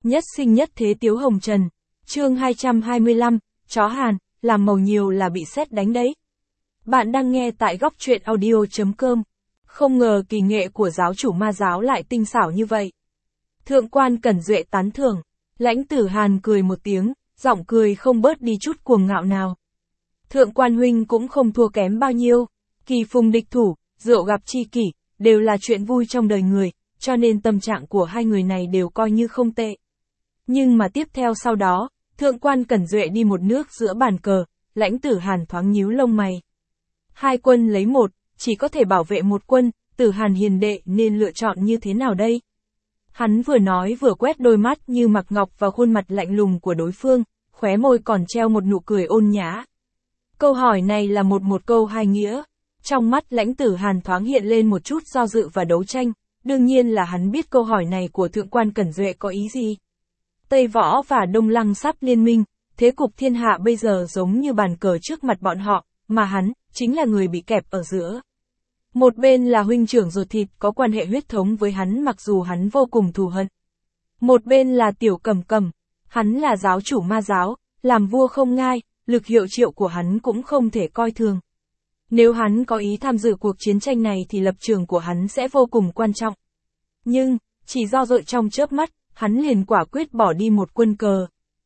Nhất sinh nhất thế Tiếu Hồng Trần. Chương 225, chó Hàn, làm màu nhiều là bị sét đánh đấy. Bạn đang nghe tại góc truyện audio.com. Không ngờ kỳ nghệ của giáo chủ ma giáo lại tinh xảo như vậy. Thượng quan Cẩn Duệ tán thưởng. Lãnh Tử Hàn cười một tiếng, giọng cười không bớt đi chút cuồng ngạo nào. Thượng quan huynh cũng không thua kém bao nhiêu. Kỳ phùng địch thủ, rượu gặp tri kỷ, đều là chuyện vui trong đời người, cho nên tâm trạng của hai người này đều coi như không tệ. Nhưng mà tiếp theo sau đó, thượng quan Cẩn Duệ đi một nước giữa bàn cờ, Lãnh Tử Hàn thoáng nhíu lông mày. Hai quân lấy một, chỉ có thể bảo vệ một quân, Tử Hàn hiền đệ nên lựa chọn như thế nào đây? Hắn vừa nói vừa quét đôi mắt như mặc ngọc vào khuôn mặt lạnh lùng của đối phương, khóe môi còn treo một nụ cười ôn nhã. Câu hỏi này là một câu hai nghĩa. Trong mắt Lãnh Tử Hàn thoáng hiện lên một chút do dự và đấu tranh, đương nhiên là hắn biết câu hỏi này của thượng quan Cẩn Duệ có ý gì. Tây Võ và Đông Lăng sắp liên minh, thế cục thiên hạ bây giờ giống như bàn cờ trước mặt bọn họ, mà hắn, chính là người bị kẹp ở giữa. Một bên là huynh trưởng ruột thịt có quan hệ huyết thống với hắn mặc dù hắn vô cùng thù hận. Một bên là Tiểu Cẩm Cẩm, hắn là giáo chủ ma giáo, làm vua không ngai, lực hiệu triệu của hắn cũng không thể coi thường. Nếu hắn có ý tham dự cuộc chiến tranh này thì lập trường của hắn sẽ vô cùng quan trọng. Nhưng, chỉ do dự trong chớp mắt, hắn liền quả quyết bỏ đi một quân cờ.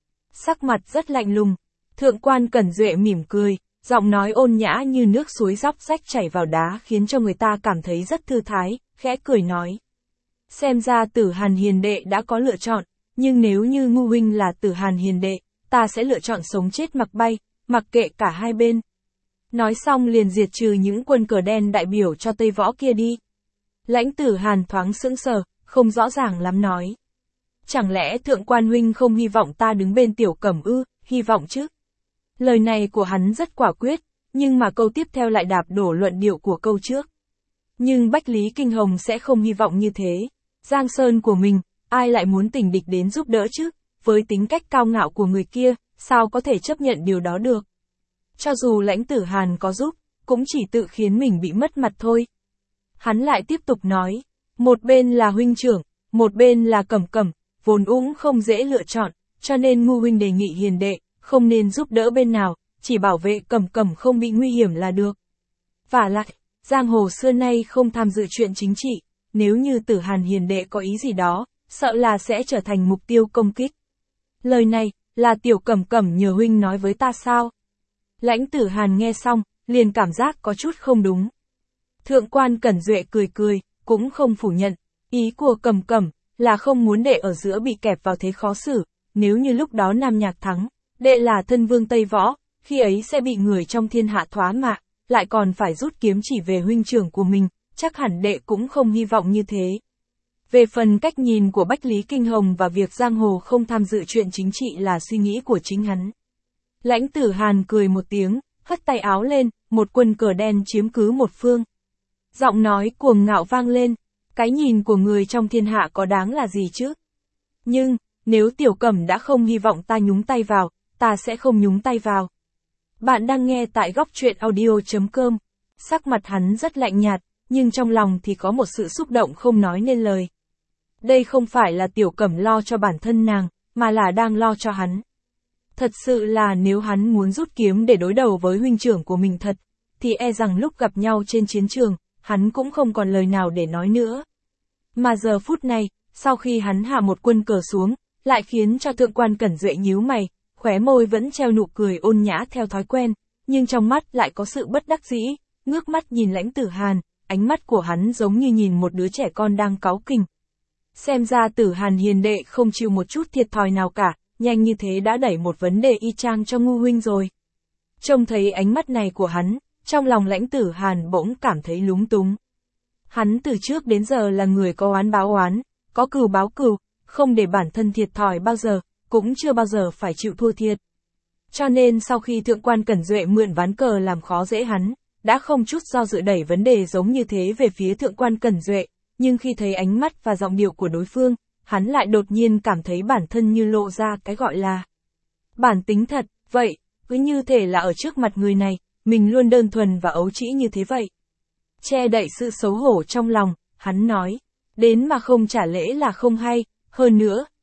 Sắc mặt rất lạnh lùng, thượng quan Cẩn Duệ mỉm cười, giọng nói ôn nhã như nước suối róc rách chảy vào đá khiến cho người ta cảm thấy rất thư thái, khẽ cười nói. Xem ra Tử Hàn hiền đệ đã có lựa chọn, nhưng nếu như Ngu huynh là Tử Hàn hiền đệ, ta sẽ lựa chọn sống chết mặc bay, mặc kệ cả hai bên. Nói xong liền diệt trừ những quân cờ đen đại biểu cho Tây Võ kia đi. Lãnh Tử Hàn thoáng sững sờ, không rõ ràng lắm nói. Chẳng lẽ thượng quan huynh không hy vọng ta đứng bên Tiểu Cẩm ư, hy vọng chứ? Lời này của hắn rất quả quyết, nhưng mà câu tiếp theo lại đạp đổ luận điệu của câu trước. Nhưng Bách Lý Kinh Hồng sẽ không hy vọng như thế. Giang Sơn của mình, ai lại muốn tình địch đến giúp đỡ chứ? Với tính cách cao ngạo của người kia, sao có thể chấp nhận điều đó được? Cho dù Lãnh Tử Hàn có giúp, cũng chỉ tự khiến mình bị mất mặt thôi. Hắn lại tiếp tục nói, một bên là huynh trưởng, một bên là Cẩm Cẩm, vốn cũng không dễ lựa chọn, cho nên Ngu huynh đề nghị hiền đệ, không nên giúp đỡ bên nào, chỉ bảo vệ Cẩm Cẩm không bị nguy hiểm là được. Vả lại, giang hồ xưa nay không tham dự chuyện chính trị, nếu như Tử Hàn hiền đệ có ý gì đó, sợ là sẽ trở thành mục tiêu công kích. Lời này, là Tiểu Cẩm Cẩm nhờ huynh nói với ta sao? Lãnh Tử Hàn nghe xong, liền cảm giác có chút không đúng. Thượng quan Cẩn Duệ cười cười, cũng không phủ nhận, ý của Cẩm Cẩm là không muốn đệ ở giữa bị kẹp vào thế khó xử, nếu như lúc đó Nam Nhạc thắng, đệ là thân vương Tây Võ, khi ấy sẽ bị người trong thiên hạ thoá mạ, lại còn phải rút kiếm chỉ về huynh trưởng của mình, chắc hẳn đệ cũng không hy vọng như thế. Về phần cách nhìn của Bách Lý Kinh Hồng và việc giang hồ không tham dự chuyện chính trị là suy nghĩ của chính hắn. Lãnh Tử Hàn cười một tiếng, hất tay áo lên, một quân cờ đen chiếm cứ một phương. Giọng nói cuồng ngạo vang lên, cái nhìn của người trong thiên hạ có đáng là gì chứ? Nhưng, nếu Tiểu Cẩm đã không hy vọng ta nhúng tay vào, ta sẽ không nhúng tay vào. Bạn đang nghe tại góc truyện audio.com. Sắc mặt hắn rất lạnh nhạt, nhưng trong lòng thì có một sự xúc động không nói nên lời. Đây không phải là Tiểu Cẩm lo cho bản thân nàng, mà là đang lo cho hắn. Thật sự là nếu hắn muốn rút kiếm để đối đầu với huynh trưởng của mình thật, thì e rằng lúc gặp nhau trên chiến trường, hắn cũng không còn lời nào để nói nữa. Mà giờ phút này, sau khi hắn hạ một quân cờ xuống, lại khiến cho thượng quan Cẩn Duệ nhíu mày, khóe môi vẫn treo nụ cười ôn nhã theo thói quen, nhưng trong mắt lại có sự bất đắc dĩ, ngước mắt nhìn Lãnh Tử Hàn, ánh mắt của hắn giống như nhìn một đứa trẻ con đang cáu kỉnh. Xem ra Tử Hàn hiền đệ không chịu một chút thiệt thòi nào cả, nhanh như thế đã đẩy một vấn đề y chang cho Ngu huynh rồi. Trông thấy ánh mắt này của hắn, trong lòng Lãnh Tử Hàn bỗng cảm thấy lúng túng. Hắn từ trước đến giờ là người có oán báo oán, có cừu báo cừu, không để bản thân thiệt thòi bao giờ, cũng chưa bao giờ phải chịu thua thiệt. Cho nên sau khi thượng quan Cẩn Duệ mượn ván cờ làm khó dễ hắn, đã không chút do dự đẩy vấn đề giống như thế về phía thượng quan Cẩn Duệ, nhưng khi thấy ánh mắt và giọng điệu của đối phương, hắn lại đột nhiên cảm thấy bản thân như lộ ra cái gọi là bản tính thật, vậy, cứ như thể là ở trước mặt người này, mình luôn đơn thuần và ấu trĩ như thế vậy. Che đậy sự xấu hổ trong lòng, hắn nói, đến mà không trả lễ là không hay, hơn nữa,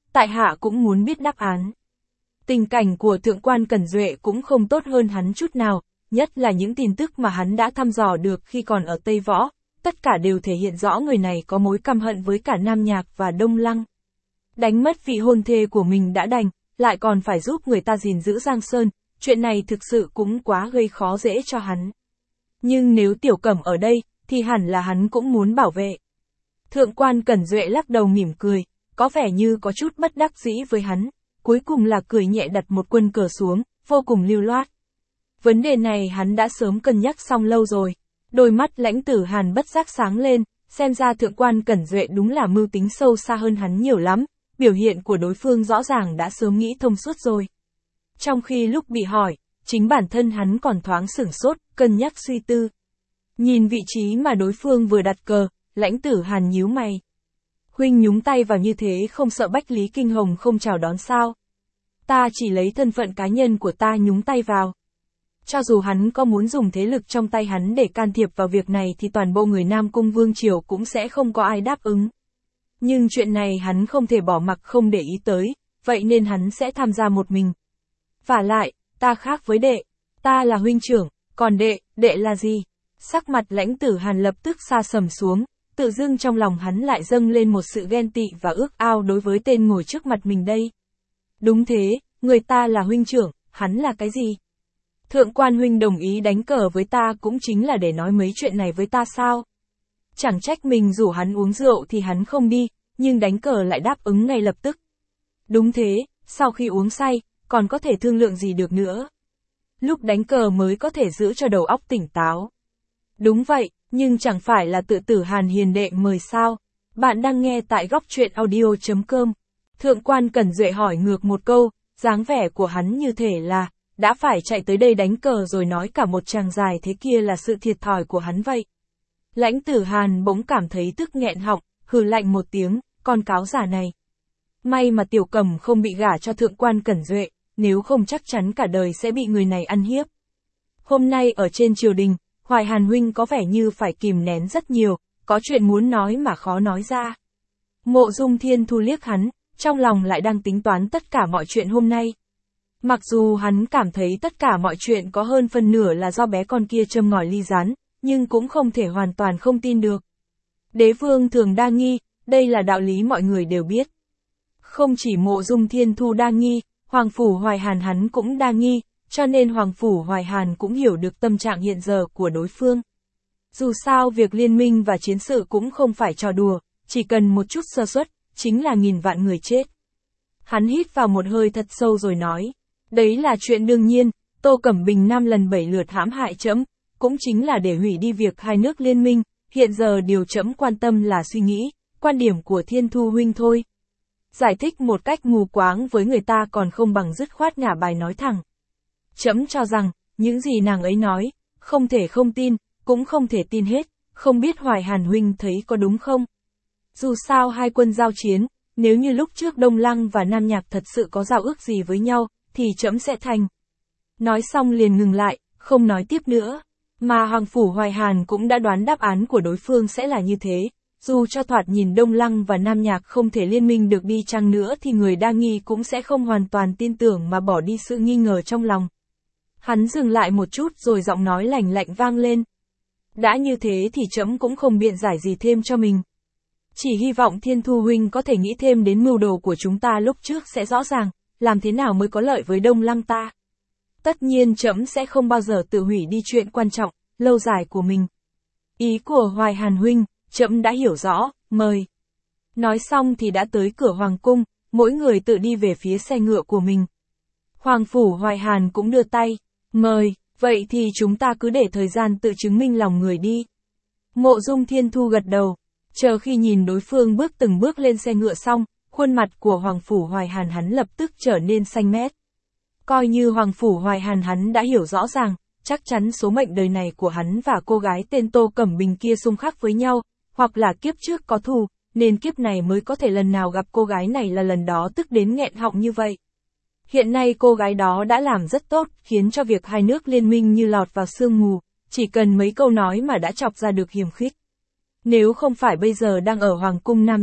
tại hạ cũng muốn biết đáp án. Tình cảnh của Thượng quan Cẩn Duệ cũng không tốt hơn hắn chút nào, nhất là những tin tức mà hắn đã thăm dò được khi còn ở Tây Võ, tất cả đều thể hiện rõ người này có mối căm hận với cả Nam Nhạc và Đông Lăng. Đánh mất vị hôn thê của mình đã đành, lại còn phải giúp người ta gìn giữ Giang Sơn, chuyện này thực sự cũng quá gây khó dễ cho hắn. Nhưng nếu Tiểu Cẩm ở đây, thì hẳn là hắn cũng muốn bảo vệ. Thượng quan Cẩn Duệ lắc đầu mỉm cười, có vẻ như có chút bất đắc dĩ với hắn, cuối cùng là cười nhẹ đặt một quân cờ xuống, vô cùng lưu loát. Vấn đề này hắn đã sớm cân nhắc xong lâu rồi. Đôi mắt Lãnh Tử Hàn bất giác sáng lên, xem ra Thượng quan Cẩn Duệ đúng là mưu tính sâu xa hơn hắn nhiều lắm, biểu hiện của đối phương rõ ràng đã sớm nghĩ thông suốt rồi. Trong khi lúc bị hỏi, chính bản thân hắn còn thoáng sửng sốt, cân nhắc suy tư. Nhìn vị trí mà đối phương vừa đặt cờ, Lãnh Tử Hàn nhíu mày. Huynh nhúng tay vào như thế không sợ Bách Lý Kinh Hồng không chào đón sao? Ta chỉ lấy thân phận cá nhân của ta nhúng tay vào. Cho dù hắn có muốn dùng thế lực trong tay hắn để can thiệp vào việc này thì toàn bộ người Nam Cung Vương Triều cũng sẽ không có ai đáp ứng. Nhưng chuyện này hắn không thể bỏ mặc không để ý tới, vậy nên hắn sẽ tham gia một mình. Vả lại, ta khác với đệ, ta là huynh trưởng, còn đệ là gì? Sắc mặt Lãnh Tử Hàn lập tức sa sầm xuống, tự dưng trong lòng hắn lại dâng lên một sự ghen tị và ước ao đối với tên ngồi trước mặt mình đây. Đúng thế, người ta là huynh trưởng, hắn là cái gì? Thượng quan huynh đồng ý đánh cờ với ta cũng chính là để nói mấy chuyện này với ta sao? Chẳng trách mình rủ hắn uống rượu thì hắn không đi, nhưng đánh cờ lại đáp ứng ngay lập tức. Đúng thế, sau khi uống say, còn có thể thương lượng gì được nữa? Lúc đánh cờ mới có thể giữ cho đầu óc tỉnh táo. Đúng vậy, nhưng chẳng phải là tự tử Hàn hiền đệ mời sao? Bạn đang nghe tại góc truyện audio.com. Thượng quan Cẩn Duệ hỏi ngược một câu, dáng vẻ của hắn như thể là đã phải chạy tới đây đánh cờ rồi nói cả một tràng dài thế kia là sự thiệt thòi của hắn vậy. Lãnh Tử Hàn bỗng cảm thấy tức nghẹn họng, hừ lạnh một tiếng, con cáo giả này. May mà Tiểu Cẩm không bị gả cho Thượng quan Cẩn Duệ, nếu không chắc chắn cả đời sẽ bị người này ăn hiếp. Hôm nay ở trên triều đình, Hoài Hàn huynh có vẻ như phải kìm nén rất nhiều, có chuyện muốn nói mà khó nói ra. Mộ Dung Thiên Thu liếc hắn, trong lòng lại đang tính toán tất cả mọi chuyện hôm nay. Mặc dù hắn cảm thấy tất cả mọi chuyện có hơn phân nửa là do bé con kia châm ngòi ly gián, nhưng cũng không thể hoàn toàn không tin được. Đế vương thường đa nghi, đây là đạo lý mọi người đều biết. Không chỉ Mộ Dung Thiên Thu đa nghi, Hoàng Phủ Hoài Hàn hắn cũng đa nghi, cho nên Hoàng Phủ Hoài Hàn cũng hiểu được tâm trạng hiện giờ của đối phương. Dù sao việc liên minh và chiến sự cũng không phải trò đùa, chỉ cần một chút sơ suất, chính là nghìn vạn người chết. Hắn hít vào một hơi thật sâu rồi nói, đấy là chuyện đương nhiên, Tô Cẩm Bình 5 lần 7 lượt hãm hại trẫm, cũng chính là để hủy đi việc hai nước liên minh, hiện giờ điều trẫm quan tâm là suy nghĩ, quan điểm của Thiên Thu huynh thôi. Giải thích một cách mù quáng với người ta còn không bằng dứt khoát ngả bài nói thẳng. Trẫm cho rằng, những gì nàng ấy nói, không thể không tin, cũng không thể tin hết, không biết Hoài Hàn huynh thấy có đúng không? Dù sao hai quân giao chiến, nếu như lúc trước Đông Lăng và Nam Nhạc thật sự có giao ước gì với nhau, thì trẫm sẽ thành. Nói xong liền ngừng lại, không nói tiếp nữa. Mà Hoàng Phủ Hoài Hàn cũng đã đoán đáp án của đối phương sẽ là như thế. Dù cho thoạt nhìn Đông Lăng và Nam Nhạc không thể liên minh được đi chăng nữa thì người đa nghi cũng sẽ không hoàn toàn tin tưởng mà bỏ đi sự nghi ngờ trong lòng. Hắn dừng lại một chút rồi giọng nói lạnh lạnh vang lên. Đã như thế thì trẫm cũng không biện giải gì thêm cho mình. Chỉ hy vọng Thiên Thu huynh có thể nghĩ thêm đến mưu đồ của chúng ta lúc trước sẽ rõ ràng, làm thế nào mới có lợi với Đông Lăng ta. Tất nhiên trẫm sẽ không bao giờ tự hủy đi chuyện quan trọng, lâu dài của mình. Ý của Hoài Hàn huynh, trẫm đã hiểu rõ, mời. Nói xong thì đã tới cửa hoàng cung, mỗi người tự đi về phía xe ngựa của mình. Hoàng Phủ Hoài Hàn cũng đưa tay, mời, vậy thì chúng ta cứ để thời gian tự chứng minh lòng người đi. Mộ Dung Thiên Thu gật đầu, chờ khi nhìn đối phương bước từng bước lên xe ngựa xong, khuôn mặt của Hoàng Phủ Hoài Hàn hắn lập tức trở nên xanh mét. Coi như Hoàng Phủ Hoài Hàn hắn đã hiểu rõ ràng, chắc chắn số mệnh đời này của hắn và cô gái tên Tô Cẩm Bình kia xung khắc với nhau, hoặc là kiếp trước có thù, nên kiếp này mới có thể lần nào gặp cô gái này là lần đó tức đến nghẹn họng như vậy. Hiện nay cô gái đó đã làm rất tốt, khiến cho việc hai nước liên minh như lọt vào sương mù, chỉ cần mấy câu nói mà đã chọc ra được hiềm khích. Nếu không phải bây giờ đang ở Hoàng cung Nam Nhạc,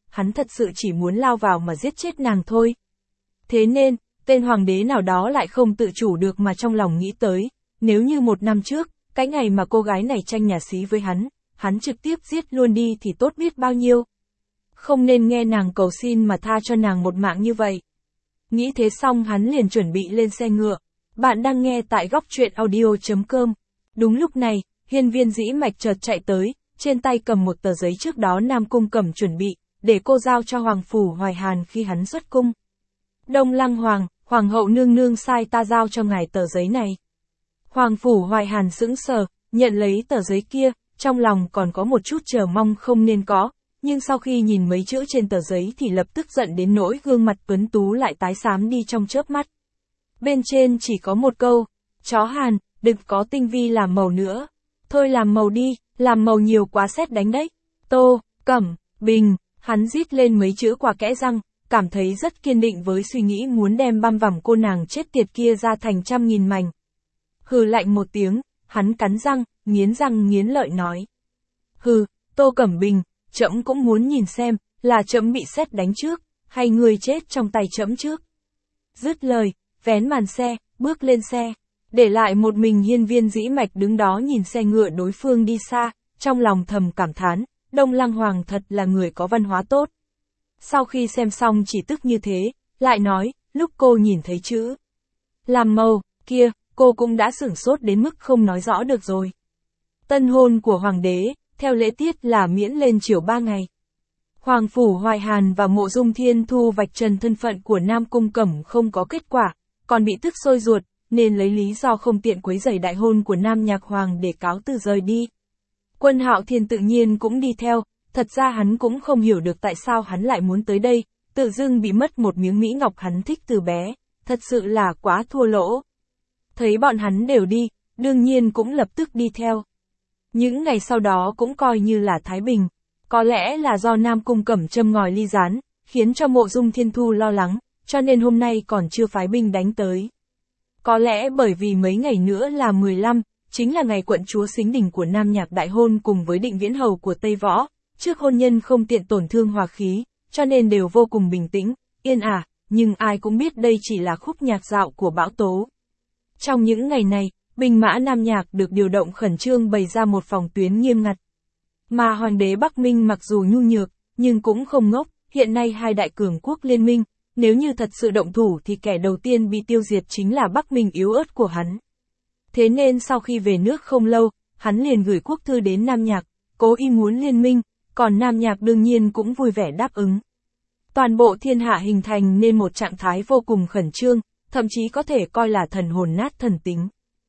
hắn thật sự chỉ muốn lao vào mà giết chết nàng thôi. Thế nên, tên hoàng đế nào đó lại không tự chủ được mà trong lòng nghĩ tới, nếu như 1 năm trước, cái ngày mà cô gái này tranh nhà xí với hắn trực tiếp giết luôn đi thì tốt biết bao nhiêu. Không nên nghe nàng cầu xin mà tha cho nàng một mạng như vậy. Nghĩ thế xong hắn liền chuẩn bị lên xe ngựa. Bạn đang nghe tại góc truyện audio.com. Đúng lúc này, Hiên Viên Dĩ Mạch chợt chạy tới, trên tay cầm một tờ giấy trước đó Nam Cung Cẩm chuẩn bị, để cô giao cho Hoàng Phủ Hoài Hàn khi hắn xuất cung. Đông Lăng Hoàng hậu nương nương sai ta giao cho ngài tờ giấy này. Hoàng Phủ Hoài Hàn sững sờ, nhận lấy tờ giấy kia, trong lòng còn có một chút chờ mong không nên có, nhưng sau khi nhìn mấy chữ trên tờ giấy thì lập tức giận đến nỗi gương mặt tuấn tú lại tái xám đi trong chớp mắt. Bên trên chỉ có một câu, chó Hàn, đừng có tinh vi làm màu nữa. Thôi làm màu đi, làm màu nhiều quá sét đánh đấy. Tô, Cẩm, Bình, hắn rít lên mấy chữ qua kẽ răng, cảm thấy rất kiên định với suy nghĩ muốn đem băm vằm cô nàng chết tiệt kia ra thành trăm nghìn mảnh. Hừ lạnh một tiếng, hắn cắn răng nghiến lợi nói. Hừ, Tô Cẩm Bình, trẫm cũng muốn nhìn xem, là trẫm bị sét đánh trước, hay người chết trong tay trẫm trước. Dứt lời, vén màn xe, bước lên xe, để lại một mình Hiên Viên Dĩ Mạch đứng đó nhìn xe ngựa đối phương đi xa, trong lòng thầm cảm thán, Đông Lăng Hoàng thật là người có văn hóa tốt. Sau khi xem xong chỉ tức như thế, lại nói, lúc cô nhìn thấy chữ làm màu kia, cô cũng đã sửng sốt đến mức không nói rõ được rồi. Tân hôn của hoàng đế, theo lễ tiết là miễn lên triều 3 ngày. Hoàng Phủ Hoài Hàn và Mộ Dung Thiên Thu vạch trần thân phận của Nam Cung Cẩm không có kết quả, còn bị tức sôi ruột, nên lấy lý do không tiện quấy rầy đại hôn của Nam Nhạc Hoàng để cáo từ rời đi. Quân Hạo Thiên tự nhiên cũng đi theo, thật ra hắn cũng không hiểu được tại sao hắn lại muốn tới đây, tự dưng bị mất một miếng mỹ ngọc hắn thích từ bé, thật sự là quá thua lỗ. Thấy bọn hắn đều đi, đương nhiên cũng lập tức đi theo. Những ngày sau đó cũng coi như là thái bình, có lẽ là do Nam Cung Cẩm châm ngòi ly gián, khiến cho Mộ Dung Thiên Thu lo lắng, cho nên hôm nay còn chưa phái binh đánh tới. Có lẽ bởi vì mấy ngày nữa là 15, chính là ngày quận chúa Sính Đình của Nam Nhạc đại hôn cùng với Định Viễn Hầu của Tây Võ, trước hôn nhân không tiện tổn thương hòa khí, cho nên đều vô cùng bình tĩnh, yên ả, nhưng ai cũng biết đây chỉ là khúc nhạc dạo của bão tố. Trong những ngày này, binh mã Nam Nhạc được điều động khẩn trương bày ra một phòng tuyến nghiêm ngặt. Mà hoàng đế Bắc Minh mặc dù nhu nhược, nhưng cũng không ngốc, hiện nay hai đại cường quốc liên minh, nếu như thật sự động thủ thì kẻ đầu tiên bị tiêu diệt chính là Bắc Minh yếu ớt của hắn. Thế nên sau khi về nước không lâu, hắn liền gửi quốc thư đến Nam Nhạc, cố ý muốn liên minh, còn Nam Nhạc đương nhiên cũng vui vẻ đáp ứng. Toàn bộ thiên hạ hình thành nên một trạng thái vô cùng khẩn trương, thậm chí có thể coi là thần hồn nát thần tính.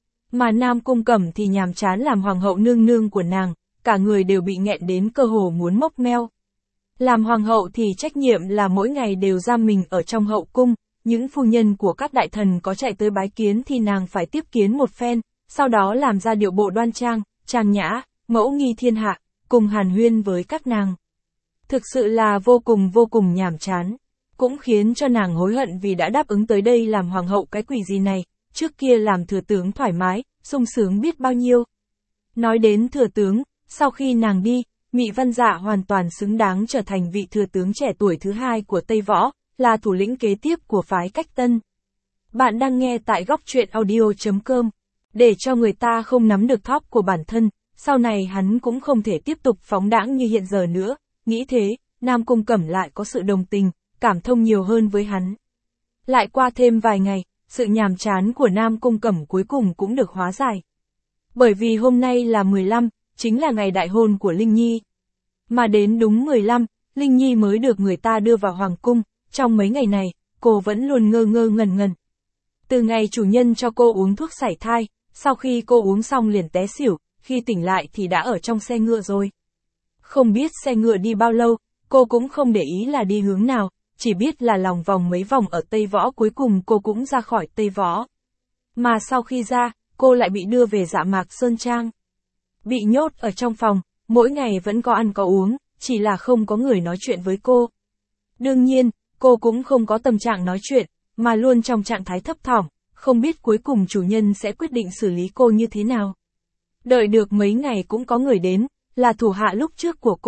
Mà Nam Cung Cẩm thì nhàm chán làm hoàng hậu nương nương của nàng, cả người đều bị nghẹn đến cơ hồ muốn mốc meo. Làm hoàng hậu thì trách nhiệm là mỗi ngày đều giam mình ở trong hậu cung, những phu nhân của các đại thần có chạy tới bái kiến thì nàng phải tiếp kiến một phen, sau đó làm ra điệu bộ đoan trang, trang nhã, mẫu nghi thiên hạ, cùng hàn huyên với các nàng. Thực sự là vô cùng nhàm chán, cũng khiến cho nàng hối hận vì đã đáp ứng tới đây làm hoàng hậu cái quỷ gì này, trước kia làm thừa tướng thoải mái, sung sướng biết bao nhiêu. Nói đến thừa tướng, sau khi nàng đi, Mị Văn Dạ hoàn toàn xứng đáng trở thành vị thừa tướng trẻ tuổi thứ hai của Tây Võ, là thủ lĩnh kế tiếp của phái Cách Tân. Bạn đang nghe tại góc truyện audio.com. Để cho người ta không nắm được thóp của bản thân, sau này hắn cũng không thể tiếp tục phóng đãng như hiện giờ nữa, nghĩ thế, Nam Cung Cẩm lại có sự đồng tình, cảm thông nhiều hơn với hắn. Lại qua thêm vài ngày, sự nhàm chán của Nam Cung Cẩm cuối cùng cũng được hóa giải. Bởi vì hôm nay là 15, chính là ngày đại hôn của Linh Nhi. Mà đến đúng 15, Linh Nhi mới được người ta đưa vào hoàng cung, trong mấy ngày này, cô vẫn luôn ngơ ngẩn. Từ ngày chủ nhân cho cô uống thuốc sảy thai, sau khi cô uống xong liền té xỉu, khi tỉnh lại thì đã ở trong xe ngựa rồi. Không biết xe ngựa đi bao lâu, cô cũng không để ý là đi hướng nào, chỉ biết là lòng vòng mấy vòng ở Tây Võ cuối cùng cô cũng ra khỏi Tây Võ. Mà sau khi ra, cô lại bị đưa về Dạ Mạc Sơn Trang. Bị nhốt ở trong phòng, mỗi ngày vẫn có ăn có uống, chỉ là không có người nói chuyện với cô. Đương nhiên, cô cũng không có tâm trạng nói chuyện, mà luôn trong trạng thái thấp thỏm, không biết cuối cùng chủ nhân sẽ quyết định xử lý cô như thế nào. Đợi được mấy ngày cũng có người đến, là thủ hạ lúc trước của cô,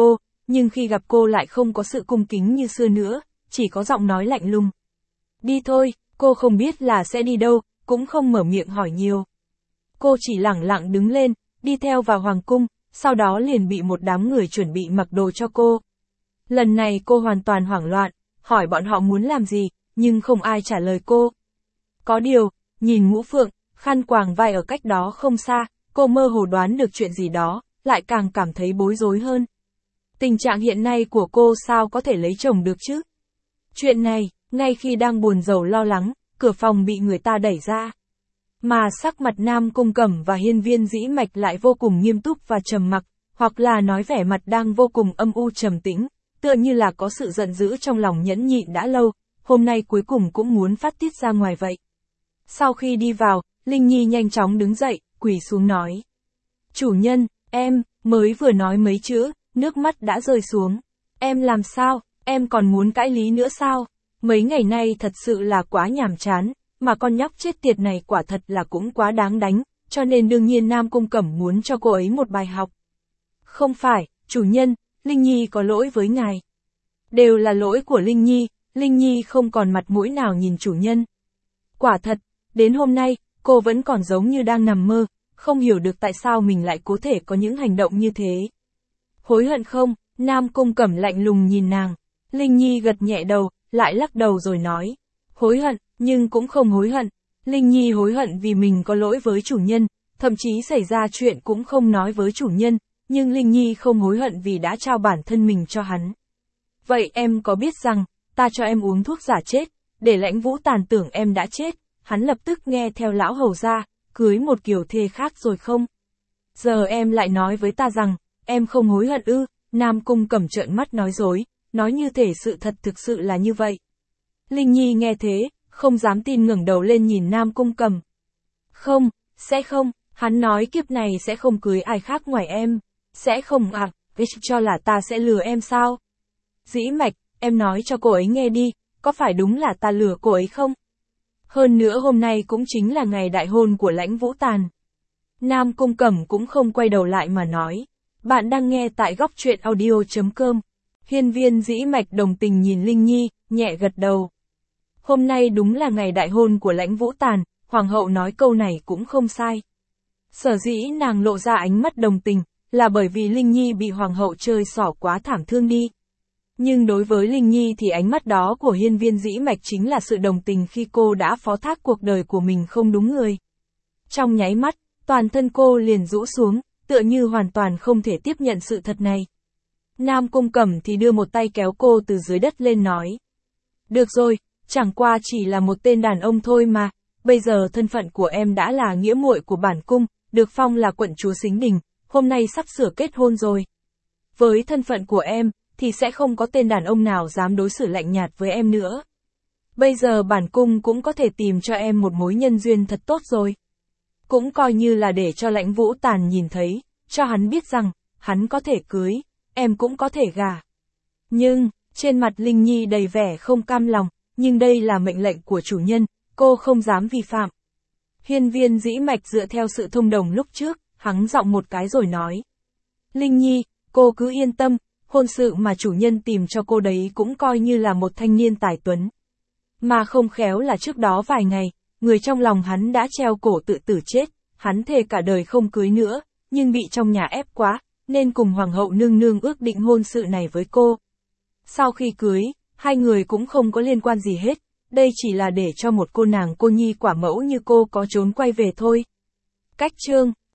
nhưng khi gặp cô lại không có sự cung kính như xưa nữa, chỉ có giọng nói lạnh lùng. Đi thôi, cô không biết là sẽ đi đâu, cũng không mở miệng hỏi nhiều. Cô chỉ lẳng lặng đứng lên, đi theo vào hoàng cung, sau đó liền bị một đám người chuẩn bị mặc đồ cho cô. Lần này cô hoàn toàn hoảng loạn, hỏi bọn họ muốn làm gì, nhưng không ai trả lời cô. Có điều, nhìn Ngũ Phượng, khăn quàng vai ở cách đó không xa, cô mơ hồ đoán được chuyện gì đó, lại càng cảm thấy bối rối hơn. Tình trạng hiện nay của cô sao có thể lấy chồng được chứ? Chuyện này, ngay khi đang buồn rầu lo lắng, cửa phòng bị người ta đẩy ra. Mà sắc mặt Nam Cung Cẩm và Hiên Viên Dĩ Mạch lại vô cùng nghiêm túc và trầm mặc, hoặc là nói vẻ mặt đang vô cùng âm u trầm tĩnh, tựa như là có sự giận dữ trong lòng nhẫn nhịn đã lâu, hôm nay cuối cùng cũng muốn phát tiết ra ngoài vậy. Sau khi đi vào, Linh Nhi nhanh chóng đứng dậy, quỳ xuống nói. Chủ nhân, em, mới vừa nói mấy chữ, nước mắt đã rơi xuống. Em làm sao, em còn muốn cãi lý nữa sao? Mấy ngày nay thật sự là quá nhàm chán, mà con nhóc chết tiệt này quả thật là cũng quá đáng đánh, cho nên đương nhiên Nam Cung Cẩm muốn cho cô ấy một bài học. Không phải, chủ nhân, Linh Nhi có lỗi với ngài. Đều là lỗi của Linh Nhi không còn mặt mũi nào nhìn chủ nhân. Quả thật, đến hôm nay, cô vẫn còn giống như đang nằm mơ, không hiểu được tại sao mình lại có thể có những hành động như thế. Hối hận không? Nam Cung Cẩm lạnh lùng nhìn nàng. Linh Nhi gật nhẹ đầu, lại lắc đầu rồi nói. Hối hận, nhưng cũng không hối hận. Linh Nhi hối hận vì mình có lỗi với chủ nhân, thậm chí xảy ra chuyện cũng không nói với chủ nhân, nhưng Linh Nhi không hối hận vì đã trao bản thân mình cho hắn. Vậy em có biết rằng, ta cho em uống thuốc giả chết, để Lãnh Vũ Tàn tưởng em đã chết, hắn lập tức nghe theo lão hầu ra, cưới một kiểu thê khác rồi không? Giờ em lại nói với ta rằng, em không hối hận ư? Nam Cung Cẩm trợn mắt nói dối, nói như thể sự thật thực sự là như vậy. Linh Nhi nghe thế, không dám tin ngẩng đầu lên nhìn Nam Cung Cẩm. Không, sẽ không, hắn nói kiếp này sẽ không cưới ai khác ngoài em, sẽ không à, cho là ta sẽ lừa em sao? Dĩ Mạch, em nói cho cô ấy nghe đi, có phải đúng là ta lừa cô ấy không? Hơn nữa hôm nay cũng chính là ngày đại hôn của Lãnh Vũ Tàn. Nam Cung Cẩm cũng không quay đầu lại mà nói. Bạn đang nghe tại góc truyện audio.com. Hiên Viên Dĩ Mạch đồng tình nhìn Linh Nhi, nhẹ gật đầu. Hôm nay đúng là ngày đại hôn của Lãnh Vũ Tàn, Hoàng hậu nói câu này cũng không sai. Sở dĩ nàng lộ ra ánh mắt đồng tình, là bởi vì Linh Nhi bị Hoàng hậu chơi xỏ quá thảm thương đi. Nhưng đối với Linh Nhi thì ánh mắt đó của Hiên Viên Dĩ Mạch chính là sự đồng tình khi cô đã phó thác cuộc đời của mình không đúng người. Trong nháy mắt, toàn thân cô liền rũ xuống, tựa như hoàn toàn không thể tiếp nhận sự thật này. Nam Cung Cẩm thì đưa một tay kéo cô từ dưới đất lên nói. Được rồi, chẳng qua chỉ là một tên đàn ông thôi mà, bây giờ thân phận của em đã là nghĩa muội của bản cung, được phong là quận chúa Sính Đình, hôm nay sắp sửa kết hôn rồi. Với thân phận của em, thì sẽ không có tên đàn ông nào dám đối xử lạnh nhạt với em nữa. Bây giờ bản cung cũng có thể tìm cho em một mối nhân duyên thật tốt rồi. Cũng coi như là để cho Lãnh Vũ Tàn nhìn thấy, cho hắn biết rằng, hắn có thể cưới, em cũng có thể gả. Nhưng, trên mặt Linh Nhi đầy vẻ không cam lòng, nhưng đây là mệnh lệnh của chủ nhân, cô không dám vi phạm. Hiên Viên Dĩ Mạch dựa theo sự thông đồng lúc trước, hắng giọng một cái rồi nói. Linh Nhi, cô cứ yên tâm, hôn sự mà chủ nhân tìm cho cô đấy cũng coi như là một thanh niên tài tuấn. Mà không khéo là trước đó vài ngày, người trong lòng hắn đã treo cổ tự tử chết, hắn thề cả đời không cưới nữa, nhưng bị trong nhà ép quá, nên cùng Hoàng hậu nương nương ước định hôn sự này với cô. Sau khi cưới, hai người cũng không có liên quan gì hết, đây chỉ là để cho một cô nàng cô nhi quả mẫu như cô có trốn quay về thôi. Cách chương